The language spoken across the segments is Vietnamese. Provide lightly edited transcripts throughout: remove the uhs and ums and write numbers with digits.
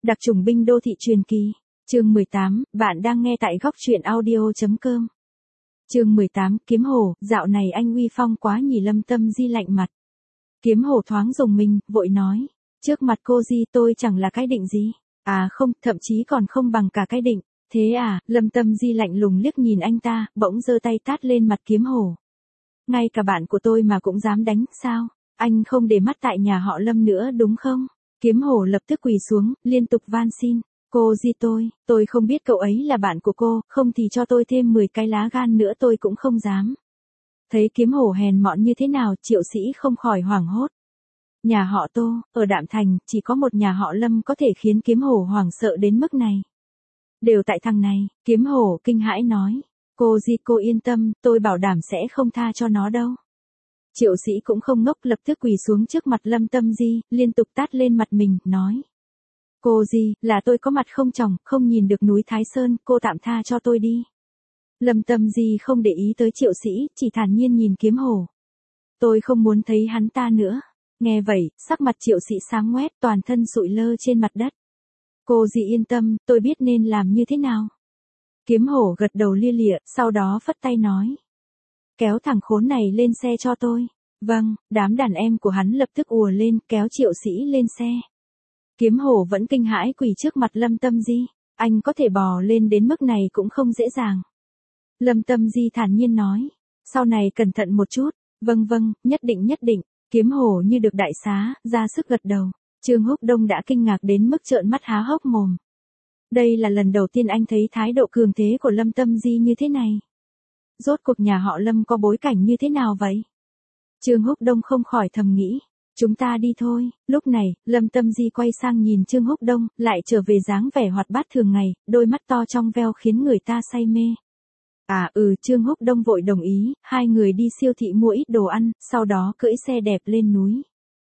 Đặc chủng binh đô thị truyền kỳ. Chương 18, bạn đang nghe tại góc truyện audio.com. Chương 18, Kiếm Hổ, dạo này anh uy phong quá nhỉ. Lâm Tâm Di lạnh mặt. Kiếm Hổ thoáng rùng mình, vội nói. Trước mặt cô Di tôi chẳng là cái định gì. À không, thậm chí còn không bằng cả cái định. Thế à, Lâm Tâm Di lạnh lùng liếc nhìn anh ta, bỗng giơ tay tát lên mặt Kiếm Hổ. Ngay cả bạn của tôi mà cũng dám đánh, sao? Anh không để mắt tại nhà họ Lâm nữa đúng không? Kiếm Hổ lập tức quỳ xuống, liên tục van xin. Cô Di tôi không biết cậu ấy là bạn của cô, không thì cho tôi thêm 10 cái lá gan nữa tôi cũng không dám. Thấy Kiếm Hổ hèn mọn như thế nào, Triệu Sĩ không khỏi hoảng hốt. Nhà họ Tô, ở Đạm Thành, chỉ có một nhà họ Lâm có thể khiến Kiếm Hổ hoảng sợ đến mức này. Đều tại thằng này, Kiếm Hổ kinh hãi nói. Cô Di cô yên tâm, tôi bảo đảm sẽ không tha cho nó đâu. Triệu Sĩ cũng không ngốc, lập tức quỳ xuống trước mặt Lâm Tâm Di, liên tục tát lên mặt mình, nói. Cô Di, là tôi có mặt không tròng, không nhìn được núi Thái Sơn, cô tạm tha cho tôi đi. Lâm Tâm Di không để ý tới Triệu Sĩ, chỉ thản nhiên nhìn Kiếm Hổ. Tôi không muốn thấy hắn ta nữa. Nghe vậy, sắc mặt Triệu Sĩ sáng ngoét, toàn thân sụi lơ trên mặt đất. Cô Di yên tâm, tôi biết nên làm như thế nào. Kiếm Hổ gật đầu lia lịa, sau đó phất tay nói. Kéo thằng khốn này lên xe cho tôi. Vâng, đám đàn em của hắn lập tức ùa lên, kéo Triệu Sĩ lên xe. Kiếm Hổ vẫn kinh hãi quỳ trước mặt Lâm Tâm Di. Anh có thể bò lên đến mức này cũng không dễ dàng. Lâm Tâm Di thản nhiên nói. Sau này cẩn thận một chút. Vâng vâng, nhất định. Kiếm Hổ như được đại xá, ra sức gật đầu. Trương Húc Đông đã kinh ngạc đến mức trợn mắt há hốc mồm. Đây là lần đầu tiên anh thấy thái độ cường thế của Lâm Tâm Di như thế này. Rốt cuộc nhà họ Lâm có bối cảnh như thế nào vậy? Trương Húc Đông không khỏi thầm nghĩ. Chúng ta đi thôi. Lúc này, Lâm Tâm Di quay sang nhìn Trương Húc Đông, lại trở về dáng vẻ hoạt bát thường ngày, đôi mắt to trong veo khiến người ta say mê. Trương Húc Đông vội đồng ý, hai người đi siêu thị mua ít đồ ăn, sau đó cưỡi xe đẹp lên núi.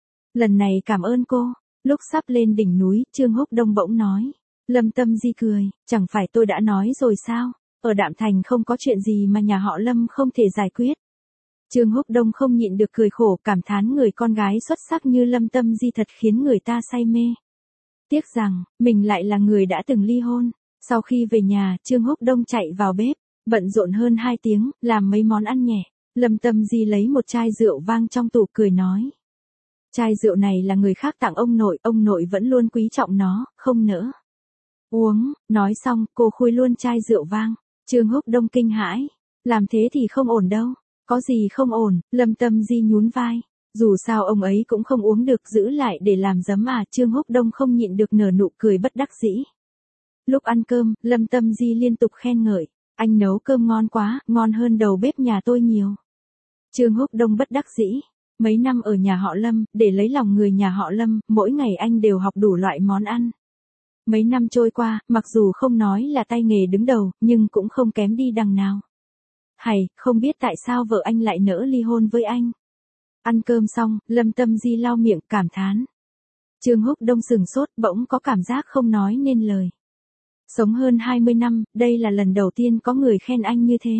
Lần này cảm ơn cô. Lúc sắp lên đỉnh núi, Trương Húc Đông bỗng nói. Lâm Tâm Di cười, chẳng phải tôi đã nói rồi sao? Ở Đạm Thành không có chuyện gì mà nhà họ Lâm không thể giải quyết. Trương Húc Đông không nhịn được cười khổ, cảm thán người con gái xuất sắc như Lâm Tâm Di thật khiến người ta say mê. Tiếc rằng, mình lại là người đã từng ly hôn. Sau khi về nhà, Trương Húc Đông chạy vào bếp, bận rộn hơn 2 tiếng, làm mấy món ăn nhẹ. Lâm Tâm Di lấy một chai rượu vang trong tủ cười nói. Chai rượu này là người khác tặng ông nội vẫn luôn quý trọng nó, không nỡ uống. Nói xong, cô khui luôn chai rượu vang. Trương Húc Đông kinh hãi. Làm thế thì không ổn đâu. Có gì không ổn, Lâm Tâm Di nhún vai. Dù sao ông ấy cũng không uống được, giữ lại để làm giấm à. Trương Húc Đông không nhịn được nở nụ cười bất đắc dĩ. Lúc ăn cơm, Lâm Tâm Di liên tục khen ngợi. Anh nấu cơm ngon quá, ngon hơn đầu bếp nhà tôi nhiều. Trương Húc Đông bất đắc dĩ. Mấy năm ở nhà họ Lâm, để lấy lòng người nhà họ Lâm, mỗi ngày anh đều học đủ loại món ăn. Mấy năm trôi qua, mặc dù không nói là tay nghề đứng đầu, nhưng cũng không kém đi đằng nào. Hay, không biết tại sao vợ anh lại nỡ ly hôn với anh. Ăn cơm xong, Lâm Tâm Di lau miệng, cảm thán. Trương Húc Đông sừng sốt, bỗng có cảm giác không nói nên lời. Sống hơn 20 năm, đây là lần đầu tiên có người khen anh như thế.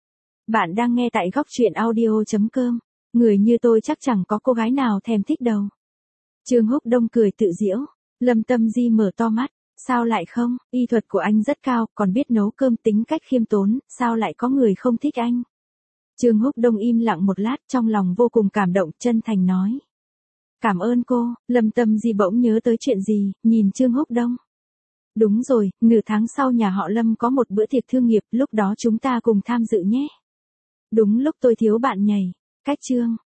Bạn đang nghe tại góc truyện audio.com. Người như tôi chắc chẳng có cô gái nào thèm thích đâu. Trương Húc Đông cười tự giễu. Lâm Tâm Di mở to mắt. Sao lại không, y thuật của anh rất cao, còn biết nấu cơm, tính cách khiêm tốn, sao lại có người không thích anh? Trương Húc Đông im lặng một lát, trong lòng vô cùng cảm động, chân thành nói. Cảm ơn cô. Lâm Tâm Di bỗng nhớ tới chuyện gì, nhìn Trương Húc Đông. Đúng rồi, nửa tháng sau nhà họ Lâm có một bữa tiệc thương nghiệp, lúc đó chúng ta cùng tham dự nhé. Đúng lúc tôi thiếu bạn nhảy. Cách Trương